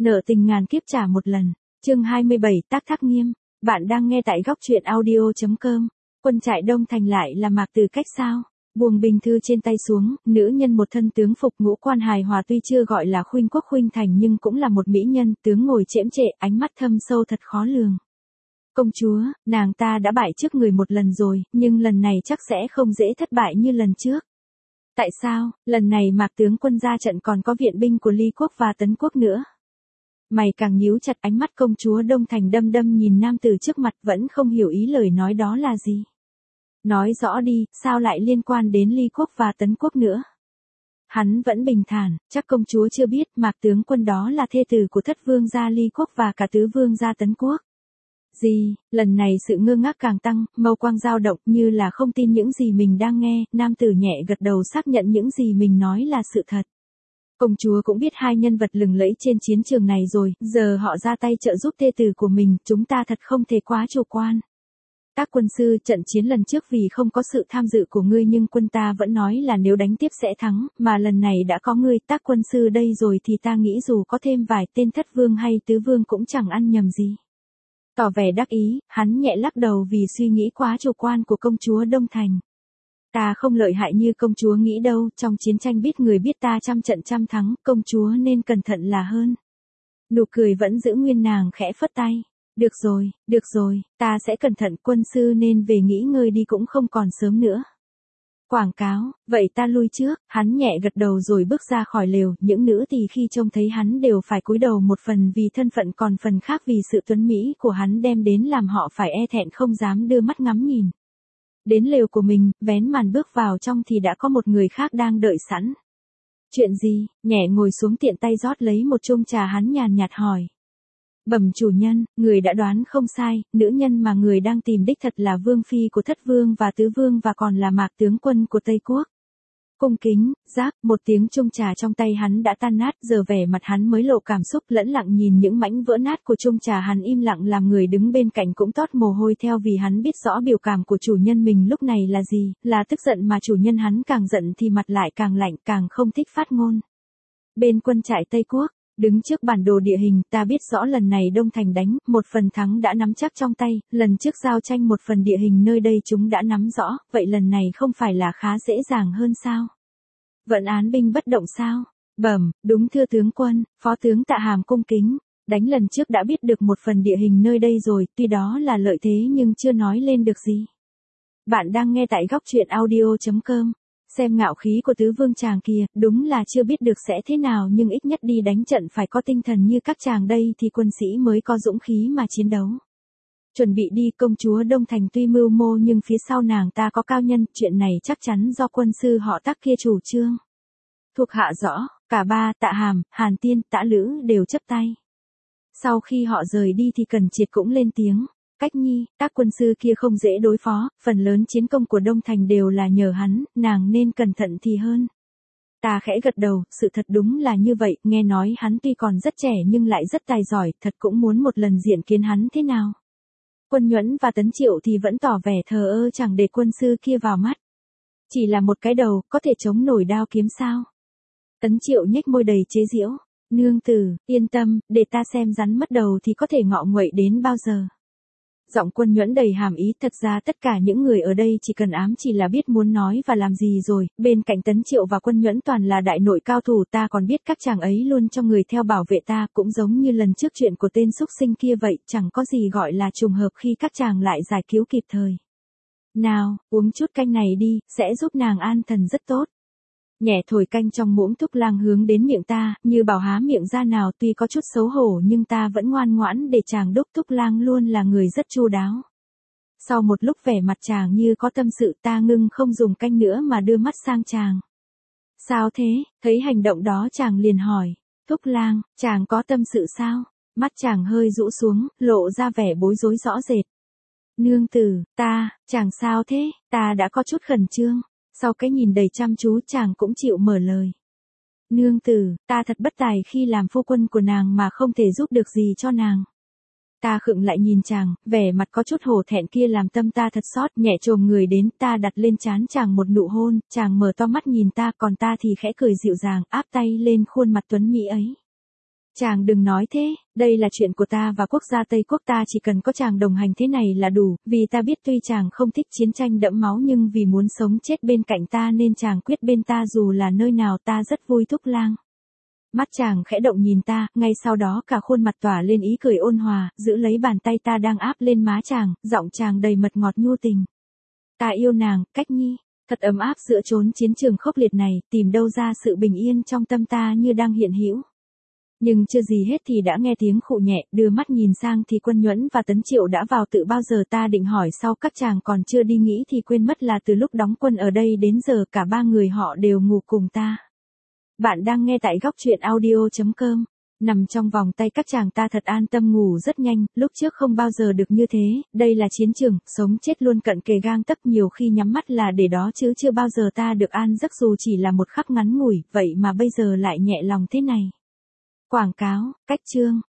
Nợ tình ngàn kiếp trả một lần. Chương 27 Tác Thác Nghiêm. Bạn đang nghe tại góc truyện audio.com. Quân trại Đông Thành lại là Mạc Từ Cách sao? Buông bình thư trên tay xuống, nữ nhân một thân tướng phục ngũ quan hài hòa tuy chưa gọi là khuynh quốc khuynh thành nhưng cũng là một mỹ nhân, tướng ngồi chễm trệ, ánh mắt thâm sâu thật khó lường. Công chúa, nàng ta đã bại trước người một lần rồi, nhưng lần này chắc sẽ không dễ thất bại như lần trước. Tại sao, lần này Mạc tướng quân ra trận còn có viện binh của Ly quốc và Tấn quốc nữa? Mày càng nhíu chặt, ánh mắt công chúa Đông Thành đăm đăm nhìn nam tử trước mặt, vẫn không hiểu ý lời nói đó là gì. Nói rõ đi, sao lại liên quan đến Ly quốc và Tấn quốc nữa? Hắn vẫn bình thản, chắc công chúa chưa biết Mạc tướng quân đó là thê tử của thất vương gia Ly quốc và cả tứ vương gia Tấn quốc. Gì, lần này sự ngơ ngác càng tăng, mâu quang dao động như là không tin những gì mình đang nghe, nam tử nhẹ gật đầu xác nhận những gì mình nói là sự thật. Công chúa cũng biết hai nhân vật lừng lẫy trên chiến trường này rồi, giờ họ ra tay trợ giúp thê tử của mình, chúng ta thật không thể quá chủ quan. Tác quân sư, trận chiến lần trước vì không có sự tham dự của ngươi nhưng quân ta vẫn nói là nếu đánh tiếp sẽ thắng, mà lần này đã có ngươi tác quân sư đây rồi thì ta nghĩ dù có thêm vài tên thất vương hay tứ vương cũng chẳng ăn nhầm gì. Tỏ vẻ đắc ý, hắn nhẹ lắc đầu vì suy nghĩ quá chủ quan của công chúa Đông Thành. Ta không lợi hại như công chúa nghĩ đâu, trong chiến tranh biết người biết ta trăm trận trăm thắng, công chúa nên cẩn thận là hơn. Nụ cười vẫn giữ nguyên, nàng khẽ phất tay. Được rồi, ta sẽ cẩn thận, quân sư nên về nghỉ ngơi đi cũng không còn sớm nữa. Quảng cáo, vậy ta lui trước, hắn nhẹ gật đầu rồi bước ra khỏi lều, những nữ tỳ khi trông thấy hắn đều phải cúi đầu, một phần vì thân phận còn phần khác vì sự tuấn mỹ của hắn đem đến làm họ phải e thẹn không dám đưa mắt ngắm nhìn. Đến lều của mình, vén màn bước vào trong thì đã có một người khác đang đợi sẵn. Chuyện gì? Nhẹ ngồi xuống tiện tay rót lấy một chung trà, hắn nhàn nhạt hỏi. Bẩm chủ nhân, người đã đoán không sai, nữ nhân mà người đang tìm đích thật là vương phi của thất vương và tứ vương và còn là Mạc tướng quân của Tây quốc. Cung kính, giáp, một tiếng chung trà trong tay hắn đã tan nát, giờ vẻ mặt hắn mới lộ cảm xúc lẫn lặng nhìn những mảnh vỡ nát của chung trà, hắn im lặng làm người đứng bên cạnh cũng toát mồ hôi theo vì hắn biết rõ biểu cảm của chủ nhân mình lúc này là gì, là tức giận mà chủ nhân hắn càng giận thì mặt lại càng lạnh, càng không thích phát ngôn. Bên quân trại Tây quốc, đứng trước bản đồ địa hình, ta biết rõ lần này Đông Thành đánh, một phần thắng đã nắm chắc trong tay, lần trước giao tranh một phần địa hình nơi đây chúng đã nắm rõ, vậy lần này không phải là khá dễ dàng hơn sao? Vận án binh bất động sao? Bẩm, đúng thưa tướng quân, phó tướng Tạ Hàm cung kính, đánh lần trước đã biết được một phần địa hình nơi đây rồi, tuy đó là lợi thế nhưng chưa nói lên được gì. Bạn đang nghe tại góc truyện audio.com. Xem ngạo khí của tứ vương chàng kia, đúng là chưa biết được sẽ thế nào nhưng ít nhất đi đánh trận phải có tinh thần như các chàng đây thì quân sĩ mới có dũng khí mà chiến đấu. Chuẩn bị đi, công chúa Đông Thành tuy mưu mô nhưng phía sau nàng ta có cao nhân, chuyện này chắc chắn do quân sư họ Tác kia chủ trương. Thuộc hạ rõ, cả ba, Tạ Hàm, Hàn Tiên, Tả Lữ đều chấp tay. Sau khi họ rời đi thì Cần Triệt cũng lên tiếng. Cách nhi, các quân sư kia không dễ đối phó, phần lớn chiến công của Đông Thành đều là nhờ hắn, nàng nên cẩn thận thì hơn. Ta khẽ gật đầu, sự thật đúng là như vậy, nghe nói hắn tuy còn rất trẻ nhưng lại rất tài giỏi, thật cũng muốn một lần diện kiến hắn thế nào. Quân Nhuẫn và Tấn Triệu thì vẫn tỏ vẻ thờ ơ chẳng để quân sư kia vào mắt. Chỉ là một cái đầu, có thể chống nổi đao kiếm sao? Tấn Triệu nhếch môi đầy chế giễu, nương tử, yên tâm, để ta xem rắn mất đầu thì có thể ngọ nguậy đến bao giờ. Giọng Quân Nhuẫn đầy hàm ý, thật ra tất cả những người ở đây chỉ cần ám chỉ là biết muốn nói và làm gì rồi, bên cạnh Tấn Triệu và Quân Nhuẫn toàn là đại nội cao thủ, ta còn biết các chàng ấy luôn cho người theo bảo vệ ta, cũng giống như lần trước chuyện của tên xúc sinh kia vậy, chẳng có gì gọi là trùng hợp khi các chàng lại giải cứu kịp thời. Nào, uống chút canh này đi, sẽ giúp nàng an thần rất tốt. Nhẹ thổi canh trong muỗng Thúc Lang hướng đến miệng ta, như bảo há miệng ra nào, tuy có chút xấu hổ nhưng ta vẫn ngoan ngoãn để chàng đốc. Thúc Lang luôn là người rất chu đáo. Sau một lúc vẻ mặt chàng như có tâm sự, ta ngưng không dùng canh nữa mà đưa mắt sang chàng. Sao thế? Thấy hành động đó chàng liền hỏi. Thúc Lang, chàng có tâm sự sao? Mắt chàng hơi rũ xuống, lộ ra vẻ bối rối rõ rệt. Nương tử, chàng sao thế? Ta đã có chút khẩn trương. Sau cái nhìn đầy chăm chú chàng cũng chịu mở lời. Nương tử, ta thật bất tài khi làm phu quân của nàng mà không thể giúp được gì cho nàng. Ta khựng lại nhìn chàng, vẻ mặt có chút hổ thẹn kia làm tâm ta thật xót, nhẹ chồm người đến, ta đặt lên trán chàng một nụ hôn, chàng mở to mắt nhìn ta, còn ta thì khẽ cười dịu dàng, áp tay lên khuôn mặt tuấn mỹ ấy. Chàng đừng nói thế, đây là chuyện của ta và quốc gia Tây Quốc, ta chỉ cần có chàng đồng hành thế này là đủ, vì ta biết tuy chàng không thích chiến tranh đẫm máu nhưng vì muốn sống chết bên cạnh ta nên chàng quyết bên ta dù là nơi nào, ta rất vui Thúc Lang. Mắt chàng khẽ động nhìn ta, ngay sau đó cả khuôn mặt tỏa lên ý cười ôn hòa, giữ lấy bàn tay ta đang áp lên má chàng, giọng chàng đầy mật ngọt nhu tình. Ta yêu nàng, Cách Nhi, thật ấm áp giữa chốn chiến trường khốc liệt này, tìm đâu ra sự bình yên trong tâm ta như đang hiện hữu. Nhưng chưa gì hết thì đã nghe tiếng khụ nhẹ, đưa mắt nhìn sang thì Quân Nhuẫn và Tấn Triệu đã vào. Tự bao giờ ta định hỏi sau các chàng còn chưa đi nghĩ thì quên mất là từ lúc đóng quân ở đây đến giờ cả ba người họ đều ngủ cùng ta. Bạn đang nghe tại góc truyện audio.com. Nằm trong vòng tay các chàng ta thật an tâm, ngủ rất nhanh, lúc trước không bao giờ được như thế, đây là chiến trường, sống chết luôn cận kề gang tấc, nhiều khi nhắm mắt là để đó chứ chưa bao giờ ta được an giấc dù chỉ là một khắc ngắn ngủi, vậy mà bây giờ lại nhẹ lòng thế này. Quảng cáo, cách chương.